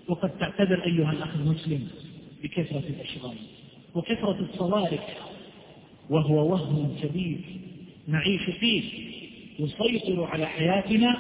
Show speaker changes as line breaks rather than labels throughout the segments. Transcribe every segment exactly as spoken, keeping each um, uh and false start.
وقد تعتذر أيها الأخ المسلم بكثرة الأشغال وكثرة الصوارف، وهو وهم كبير نعيش فيه يسيطر على حياتنا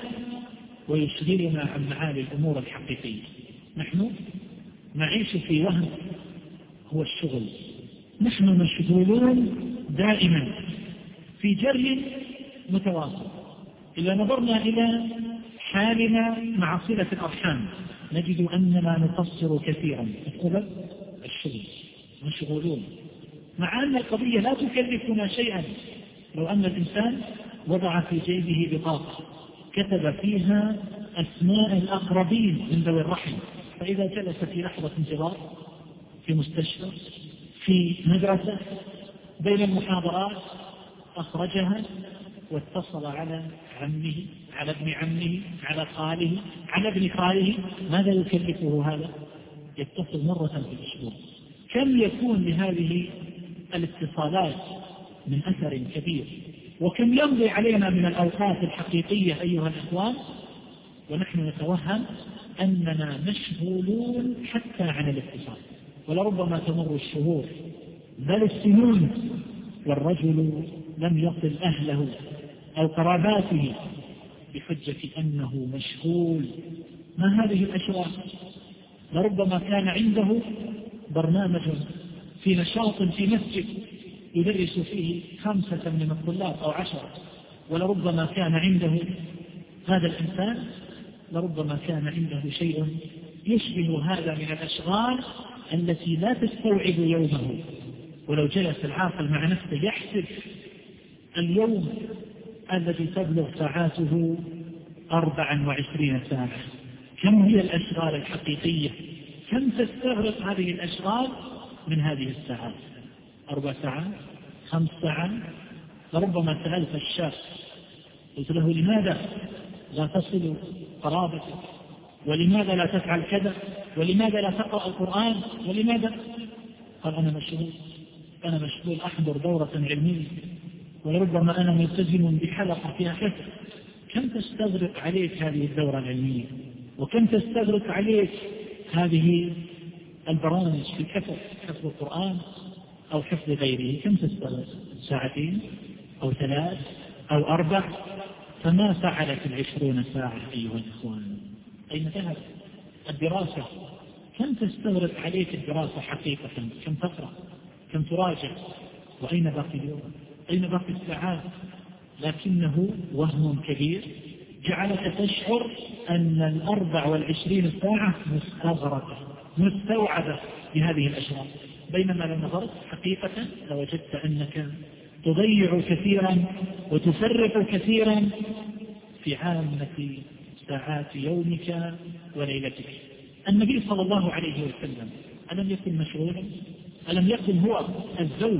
ويشغلنا عن معالي الأمور الحقيقية. نحن نعيش في وهم هو الشغل، نحن مشغولون دائما في جري متواصل. إذا نظرنا إلى حالنا مع صلة الأرحام نجد أننا نقصر كثيرا بسبب الشغل، مشغولون، مع أن القضية لا تكلفنا شيئا. لو أن الإنسان وضع في جيبه بطاقة كتب فيها أسماء الأقربين من ذوي الرحم، فإذا جلس في لحظة انتظار في مستشفى في مدرسة بين المحاضرات أخرجها واتصل على عمه، على ابن عمه، على خاله، على ابن خاله، ماذا يكلفه هذا؟ يتصل مرة في الأسبوع. كم يكون لهذه الاتصالات من أثر كبير، وكم يمضي علينا من الأوقات الحقيقية أيها الإخوان ونحن نتوهم أننا مشغولون حتى عن الاتصال. ولربما تمر الشهور بل السنون والرجل لم يصل أهله أو قراباته بحجة أنه مشغول. ما هذه الأشياء؟ لربما كان عنده برنامج في نشاط في مسجد يدرس فيه خمسة من الطلاب أو عشرة، ولربما كان عنده هذا الإنسان لربما كان عنده شيء يشبه هذا من الأشغال التي لا تستوعب يومه. ولو جلس العاقل مع نفسه يحسب اليوم الذي تبلغ ساعاته أربعا وعشرين ساعة، كم هي الأشغال الحقيقية؟ كم تستغرق هذه الأشغال من هذه الساعات؟ أربع ساعات، خمس ساعات. لربما سألت الشاب قلت له لماذا لا تصل قرابتك، ولماذا لا تفعل كذا، ولماذا لا تقرأ القرآن، ولماذا؟ قال أنا مشغول، أنا مشغول أحضر دورة علمية، ولربما أنا ملتزم بحلقة فيها كذا. كم تستغرق عليك هذه الدورة العلمية، وكم تستغرق عليك هذه البرامج في كتب حفظ القرآن أو حفظ غيره؟ كم تستغرق؟ ساعتين أو ثلاث أو أربع؟ فما فعلت العشرون ساعة أيها الإخوان؟ أين ذهب الدراسة؟ كم تستغرق عليك الدراسة حقيقة؟ كم تقرأ؟ كم تراجع؟ وأين باقي اليوم؟ أين باقي الساعات؟ لكنه وهم كبير جعلك تشعر أن الأربع والعشرين ساعة مستغرقة مستوعبة بهذه الأشياء، بينما لو نظرت حقيقة لوجدت أنك تضيع كثيرا وتفرق كثيرا في عامة ساعات يومك وليلتك. النبي صلى الله عليه وسلم ألم يكن مشغولا؟ ألم يكن هو الزوج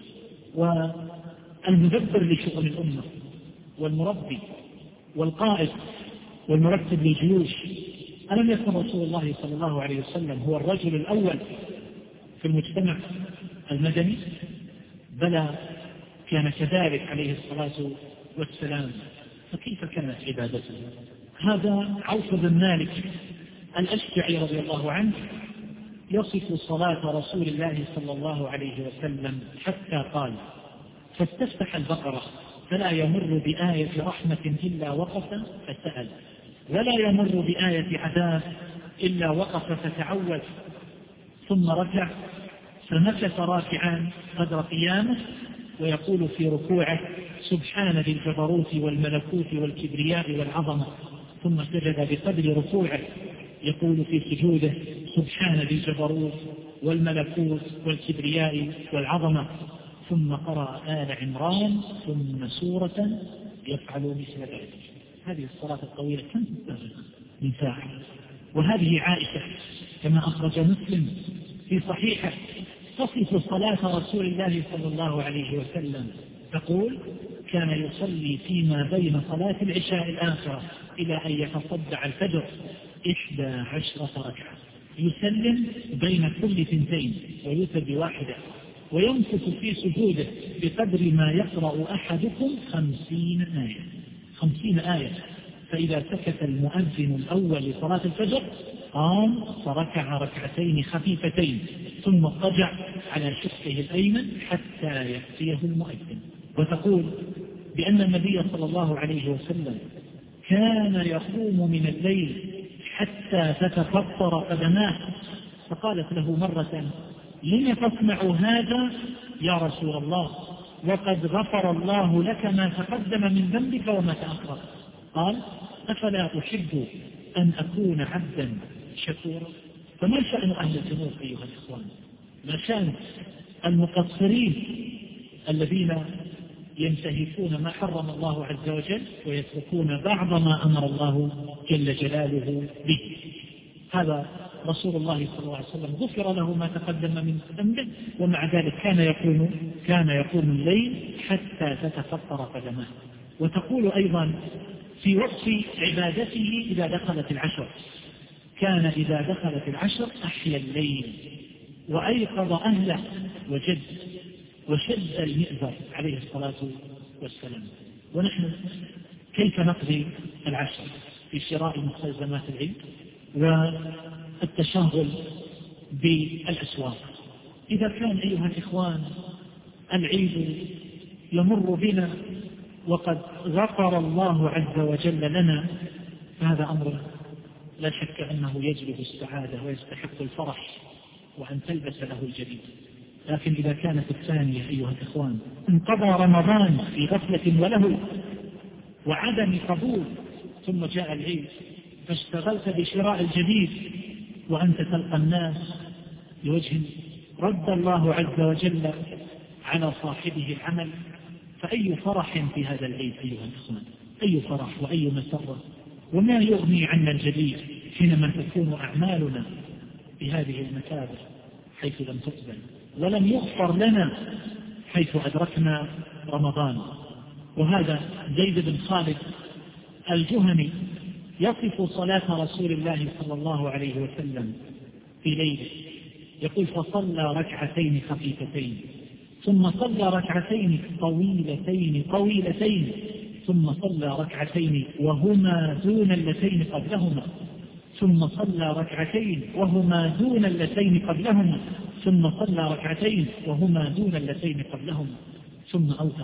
والمدبر لشؤون الأمة والمربي والقائد والمرتب للجيوش؟ ألم يكن رسول الله صلى الله عليه وسلم هو الرجل الأول في المجتمع المدني؟ بلى كان كذلك عليه الصلاة والسلام. فكيف كانت عبادته؟ هذا عوف بن مالك الأشجعي رضي الله عنه يصف صلاة رسول الله صلى الله عليه وسلم حتى قال: فاستفتح البقرة فلا يمر بآية رحمة إلا وقف فسأل، ولا يمر بآية عذاب إلا وقف فتعوذ، ثم ركع فمكث راكعا قدر قيامه ويقول في ركوعه: سبحان ذي الجبروت والملكوت والكبرياء والعظمة، ثم سجد بقدر ركوعه يقول في سجوده: سبحان ذي الجبروت والملكوت والكبرياء والعظمة، ثم قرأ آل عمران ثم سورة يفعل مثل ذلك. هذه الصلاة الطويلة كم تستغرق من ساعة؟ وهذه عائشة كما أخرج مسلم في صحيحه تصف صلاة رسول الله صلى الله عليه وسلم تقول: كان يصلي فيما بين صلاة العشاء الآخرة إلى أن يتصدع الفجر إحدى عشرة ركعة، يسلم بين كل ثنتين ويوتر بواحدة، ويمسك في سجوده بقدر ما يقرأ أحدكم خمسين آية خمسين آية. فإذا سكت المؤذن الأول لصلاة الفجر قام فركع ركعتين خفيفتين ثم اضطجع على شقه الأيمن حتى يأتيه المؤذن. وتقول بأن النبي صلى الله عليه وسلم كان يقوم من الليل حتى تتفطر قدماه، فقالت له مرة: لم تصنع هذا يا رسول الله؟ وقد غفر الله لك ما تقدم من ذنبك وما تأخر. قال: أفلا أحب أن أكون عبدا شكورا؟ فما شأن أهل الذنوب أيها الإخوان؟ ما شأن المقصرين الذين ينتهكون ما حرم الله عز وجل ويتركون بعض ما أمر الله جل جلاله به؟ هذا رسول الله صلى الله عليه وسلم غفر له ما تقدم من ذنبه، ومع ذلك كان يقوم كان يقوم الليل حتى تتفطر قدماه. وتقول أيضا في وقت عبادته إذا دخلت العشر، كان إذا دخلت العشر أحيا الليل وأيقظ أهله وجد وشد المئزر عليه الصلاة والسلام. ونحن كيف نقضي العشر؟ في شراء مستلزمات العيد والتشاغل بالأسواق. إذا كان أيها الإخوان العيد يمر بنا وقد غفر الله عز وجل لنا، فهذا أمر لا شك أنه يجلب السعادة ويستحق الفرح وأن تلبس له الجديد. لكن إذا كانت الثانية أيها الإخوان انقضى رمضان في غفلة ولهو وعدم قبول، ثم جاء العيد فاشتغلت بشراء الجديد وأنت تلقى الناس بوجه رد الله عز وجل على صاحبه العمل، فأي فرح في هذا العيد أيها الإخوان؟ أي فرح وأي مسرة؟ وما يغني عنا الجديد حينما تكون أعمالنا بهذه المكابر حيث لم تقبل ولم يغفر لنا حيث أدركنا رمضان. وهذا زيد بن خالد الجهني يصف صلاة رسول الله صلى الله عليه وسلم في ليله، يقول: فصلى ركعتين خفيفتين ثم صلى ركعتين طويلتين طويلتين ثم صلى ركعتين وهما دون اللتين قبلهما ثم صلى ركعتين وهما دون اللتين قبلهما ثم صلى ركعتين وهما دون اللتين قبلهما ثم أوتر،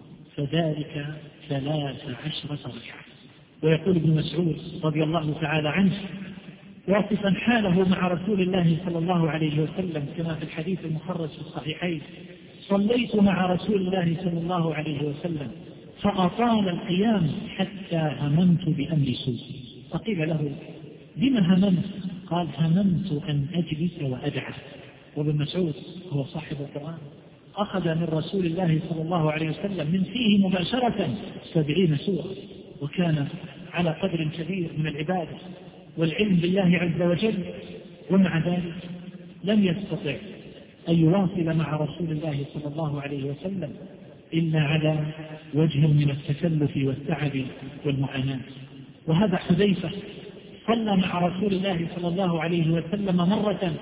فذلك ثلاث عشرة ركعة. ويقول ابن مسعود رضي الله تعالى عنه واصفا حاله مع رسول الله صلى الله عليه وسلم كما في الحديث المخرج في الصحيحين: صليت مع رسول الله صلى الله عليه وسلم فأطال القيام حتى هممت بأمر سوء. فقيل له: بما هممت؟ قال: هممت أن أجلس وأدعى. وابن مسعود هو صاحب القرآن، أخذ من رسول الله صلى الله عليه وسلم من فيه مباشرة سبعين سورة، وكان على قدر كبير من العبادة والعلم بالله عز وجل، ومع ذلك لم يستطع أن يواصل مع رسول الله صلى الله عليه وسلم إلا على وجه من التكلف والتعب والمعاناة. وهذا حذيفة صلى مع رسول الله صلى الله عليه وسلم مرة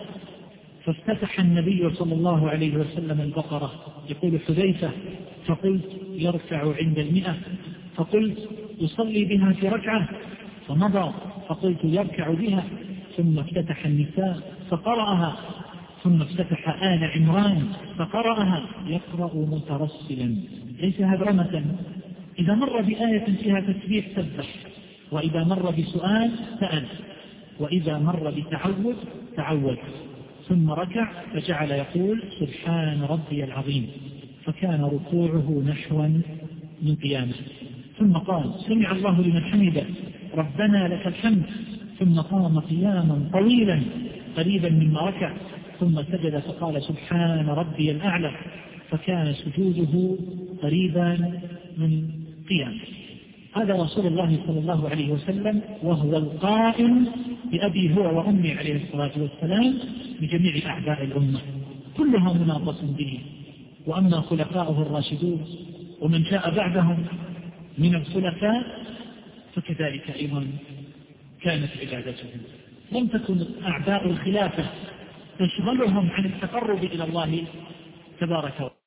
فافتتح النبي صلى الله عليه وسلم البقرة، يقول حذيفة: فقلت يركع عند المئة، فقلت يصلي بها في ركعة، فمضى فقلت يركع بها، ثم افتتح النساء فقرأها، ثم افتتح آل عمران فقرأها يقرأ مترسلا ليس هدرمة. إذا مر بآية فيها تسبيح سبح، وإذا مر بسؤال سأل، وإذا مر بتعوذ تعوذ، ثم ركع فجعل يقول: سبحان ربي العظيم، فكان ركوعه نحوا من قيامه. ثم قال: سمع الله لمن حمده ربنا لك الحمد، ثم قام قياما طويلا قريبا مما ركع، ثم سجد فقال: سبحان ربي الأعلى، فكان سجوده قريبا من قيامه. هذا رسول الله صلى الله عليه وسلم وهو القائم بأبي هو وأمي عليه الصلاة والسلام بجميع أعداء الأمة كلها مناقص به. وأما خلفاؤه الراشدون ومن جاء بعدهم من الخلفاء فكذلك أيضا كانت عبادتهم. لم تكن أعداء الخلافة تشغلهم عن التقرب إلى الله تبارك وتعالى.